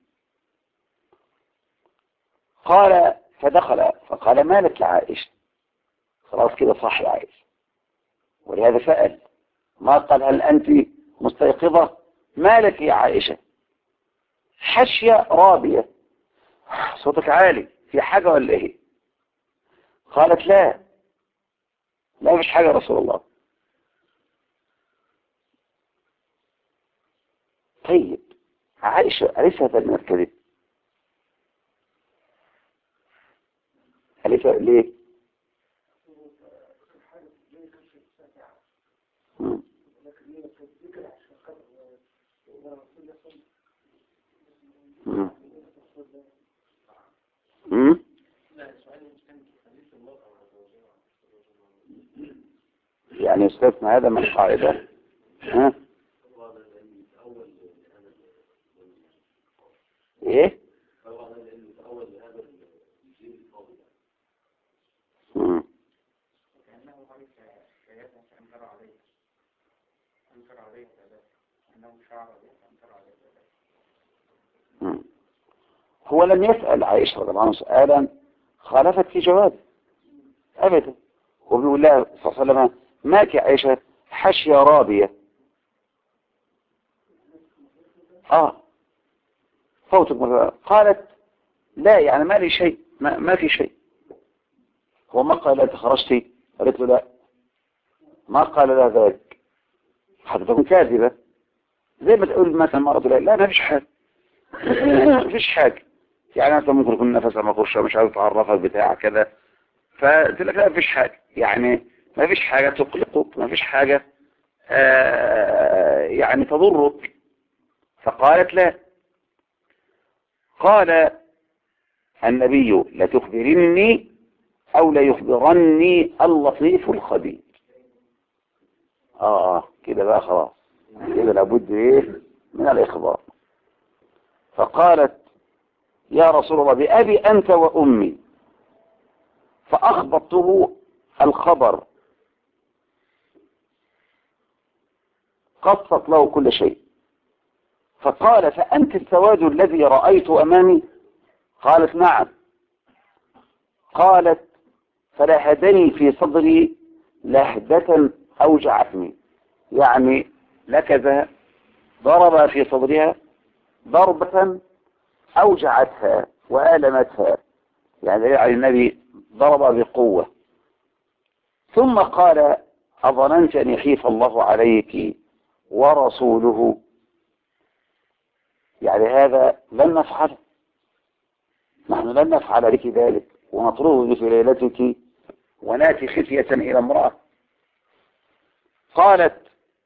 قال فدخل فقال مالك يا عائشة، خلاص كده صح يا عائشة، ولهذا سأل، ما قال هل أنت مستيقظة، مالك يا عائشة، حشية رابية، صوتك عالي، في حاجة ولا ايه؟ قالت لا مش حاجة يا رسول الله. طيب عائشة أليس هذا من الكذب؟ أليس ليه؟ مم. مم. مم. يعني يستثنى هذا من القاعدة. ها؟ ايه؟ مم. مم. هو لم يسأل عائشة رضي الله عنها سؤالا خالفت في جوابه أبدا. وبيقول لها صلى الله عليه وسلم ماك يا عائشة حشية رابية فوتك مرة. قالت لا يعني ما لي شيء، ما في شيء. هو ما قال أنت خرجتي؟ قالت له لا، ما قال لها ذلك حتى تكون كاذبة. زي ما تقول مثلا مرة لا ما فيش حاجة ما فيش حاجة، يعني أنت ممكن يكون نفسها ما فرشة مش عايز تعرفك بتاع كذا، فتقول لك لا ما فيش حاجة، يعني ما فيش حاجة تقلقك، ما فيش حاجة يعني تضرك. فقالت لا. قال النبي لتخبرني أو ليخبرني اللطيف الخبير. كده بقى خلاص، كده لابد ايه من الإخبار. فقالت يا رسول الله بأبي أنت وأمي، فأخبرته الخبر، قصت له كل شيء. فقال فأنت السواد الذي رأيت أمامي؟ قالت نعم. قالت فلهدني في صدري لهدة أوجعتني، يعني لكذا ضرب في صدرها ضربة أوجعتها وآلمتها، يعني النبي ضرب بقوة. ثم قال أظننت أن يخيف الله عليك ورسوله؟ يعني هذا لن نفعله، نحن لن نفعل لك ذلك ونطرده في ليلتك وناتي خفية إلى امرأة. قالت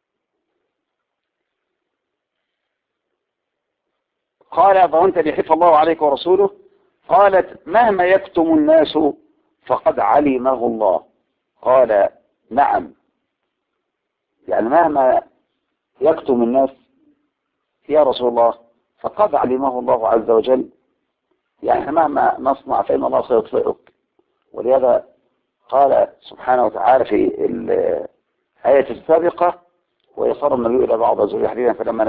قال ظننت أن يخيف الله عليك ورسوله؟ قالت مهما يكتم الناس فقد علمه الله. قال نعم، يعني مهما يكتم الناس يا رسول الله فقد علمه الله عز وجل، يعني مهما نصنع فإن الله سيطفئك. ولهذا قال سبحانه وتعالى في الآية السابقة ويصار النبي إلى بعض زوجي حديثا فلما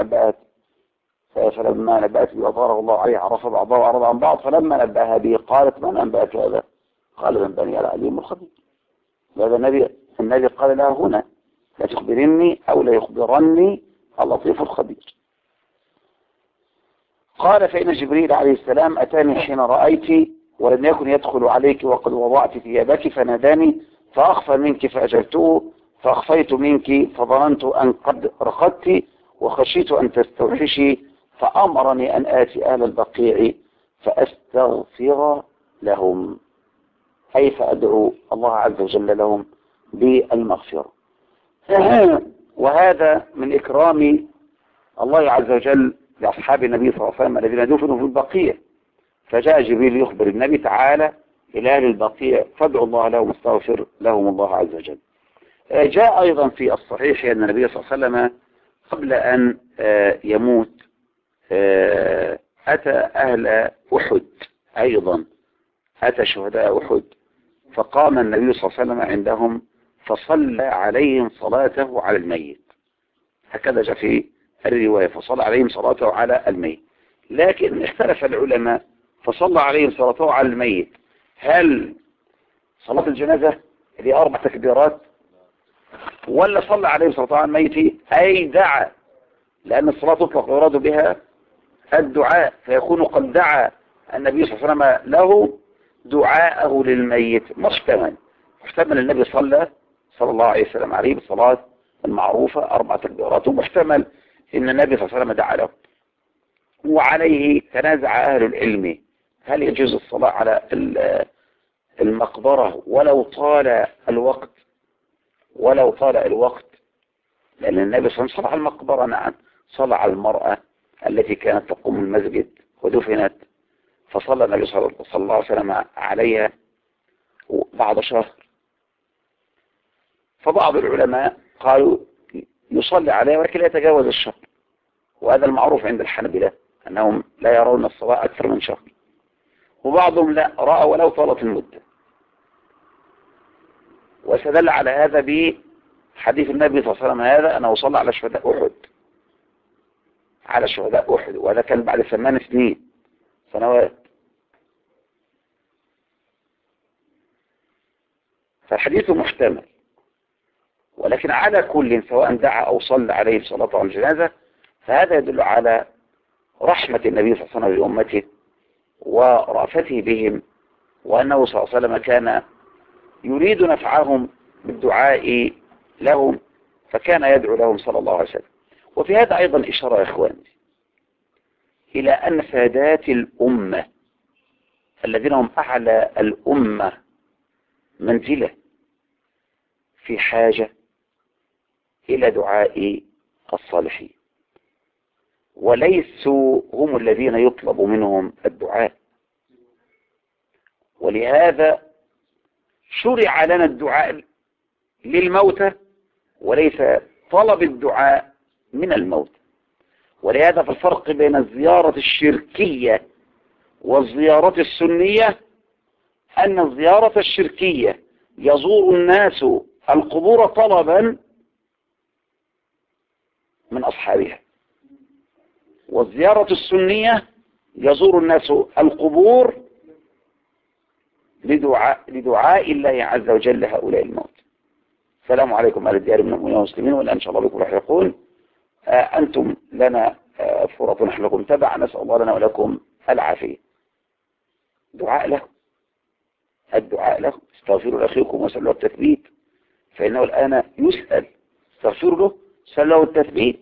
نبأت به وأظهره الله عليه عرف بعضه وأعرض عن بعض، فلما نبأها به قالت من أنبأك هذا؟ قال من بني العليم الخبير. هذا النبي قال لها هنا لا تخبرني أو لا يخبرني اللطيف الخبير. قال فإن جبريل عليه السلام أتاني حين رأيت ولم يكن يدخل عليك وقد وضعت ثيابك فناداني فأخفى منك فأجلته فأخفيت منك فظننت أن قد رقدت وخشيت أن تستوحشي فأمرني أن آتي أهل البقيع فأستغفر لهم، أي فأدعو الله عز وجل لهم بالمغفرة. وهذا من إكرام الله عز وجل لأصحاب النبي صلى الله عليه وسلم الذين دفنوا في البقيع، فجاء جبريل يخبر النبي تعالى إلى أهل البقيع فادعوا الله لهم واستغفر لهم الله عز وجل. جاء أيضا في الصحيح أن النبي صلى الله عليه وسلم قبل أن يموت أتى أهل أحد، أيضا أتى شهداء أحد، فقام النبي صلى الله عليه وسلم عندهم فصلى عليهم صلاته على الميت، هكذا جاء في الرواية فصلى عليهم صلاته على الميت. لكن اختلف العلماء فصلى عليهم صلاته على الميت هل صلاة الجنازة اللي 4 تكبيرات ولا صلى عليهم صلاته على الميت أي دعا، لأن الصلاة تطلق ويراد بها الدعاء، فيكون قد دعا النبي صلى الله عليه وسلم له دعاءه للميت محتمل النبي صلى الله عليه وسلم عليه بالصلاة المعروفة 4 تكبيرات، ومحتمل ان النبي صلى الله عليه وسلم دعا له. وعليه تنازع اهل العلم هل يجوز الصلاة على المقبرة ولو طال الوقت، لان النبي صلى الله عليه وسلم صلى على المقبرة، نعم صلى على المرأة التي كانت تقوم المسجد ودفنت، فصلى النبي صلى الله عليه وسلم عليها بعد شهر. فبعض العلماء قالوا يصلي عليها ولكن لا يتجاوز الشهر، وهذا المعروف عند الحنابلة أنهم لا يرون الصلاة أكثر من شهر، وبعضهم لا رأى ولو طالت المدة. واستدل على هذا بحديث النبي صلى الله عليه وسلم هذا أنه صلى على شهداء أحد، وهذا كان بعد 8 سنوات، فالحديث محتمل، ولكن على كل سواء دعا أو صلى عليه الصلاة على الجنازة فهذا يدل على رحمة النبي صلى الله عليه وسلم بأمته ورأفته بهم، وأنه صلى الله عليه وسلم كان يريد نفعهم بالدعاء لهم، فكان يدعو لهم صلى الله عليه وسلم. وفي هذا أيضا إشارة يا إخواني إلى أن سادات الأمة الذين هم أعلى الأمة منزلة في حاجة إلى دعاء الصالحين، وليسوا هم الذين يطلب منهم الدعاء. ولهذا شرع لنا الدعاء للموتى وليس طلب الدعاء من الموت. ولهذا فالفرق بين الزيارة الشركية والزيارة السنية أن الزيارة الشركية يزور الناس القبور طلبا من أصحابها، والزيارة السنية يزور الناس القبور لدعاء الله عز وجل هؤلاء الموت. السلام عليكم أهل الديار من المؤمنين والمسلمين، والآن إن شاء الله بكم راح يقول أنتم لنا فرط نحن لكم تبع، نسأل الله لنا ولكم العافية. دعاء له، الدعاء له، استغفروا لأخيكم وسألوا التثبيت، فإنه الآن يسأل، استغفروا له سألوا التثبيت.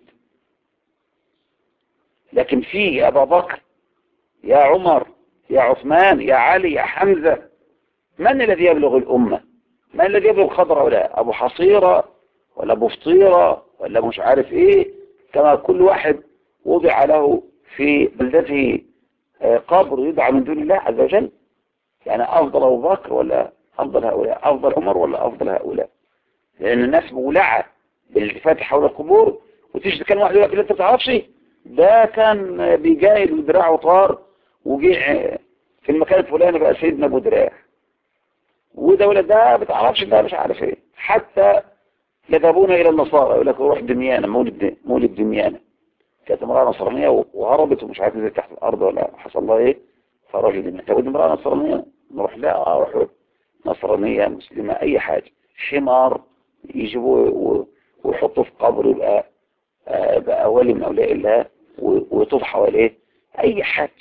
لكن في يا أبا بكر يا عمر يا عثمان يا علي يا حمزة، من الذي يبلغ الأمة؟ من الذي يبلغ خضر ولا أبو حصيرة ولا أبو فطيرة ولا مش عارف إيه، كما كل واحد وضع له في بلدته قبر يدعى من دون الله عز وجل. يعني أفضل أبو بكر ولا أفضل هؤلاء؟ أفضل عمر ولا أفضل هؤلاء؟ لأن الناس مولعة بالالتفات حول القبور، وتيجي كان واحد يقول لك أنت ما تعرفش ده كان بيجاهد ودراعه طار وجيع في المكان الفلاني بقى سيدنا أبو دراع، وده ولا ده ما تعرفش ده مش عارف ايه. حتى يذهبون إلى النصارى يقول لك روح دميانة، مولد دميانة، كانت امرأة نصرانية وهربت ومش عارف نزلت تحت الأرض ولا حصل لها ايه، فرجل دميانة. تقول امرأة نصرانية نروح لا أروح نصرانية مسلمة أي حاجة، حمار يجيبوه ويحطوه في قبر يبقى بقى ولي من أولياء الله ويطوف حواليه أي حاجة،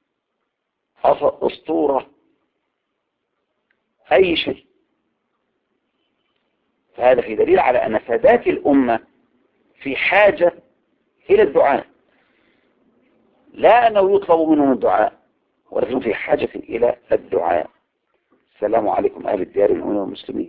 أسطورة أي شيء. فهذا في دليل على أن سادات الأمة في حاجة إلى الدعاء، لا أنه يطلب منهم الدعاء، ولكن في حاجة إلى الدعاء. السلام عليكم أهل الديار المؤمنين والمسلمين،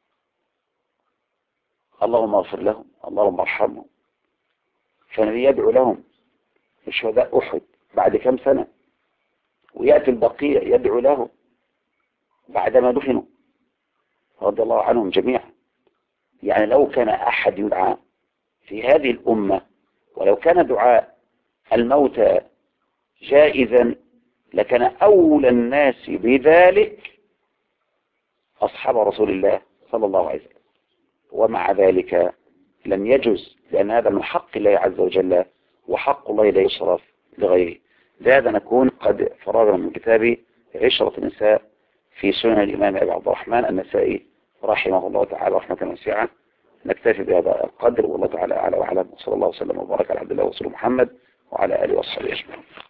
اللهم اغفر لهم، اللهم ارحمهم. فالنبي يدعو لهم في شهداء أحد بعد كم سنة، ويأتي البقيع يدعو لهم بعدما دفنوا رضي الله عنهم جميعا. يعني لو كان أحد يدعى في هذه الأمة، ولو كان دعاء الموتى جائزا، لكان أولى الناس بذلك أصحاب رسول الله صلى الله عليه وسلم. ومع ذلك لم يجوز، لأن هذا من حق الله عز وجل، وحق الله لا يصرف لغيره. لهذا نكون قد فرغنا من كتاب عشرة النساء في سنن الإمام أبي عبد الرحمن النسائي رحمه الله تعالى رحمة واسعة. نكتفي بهذا القدر، والله تعالى أعلى وأعلم، وصلى الله وسلم وبارك على عبد الله ورسوله محمد وعلى آله وصحبه أجمعين.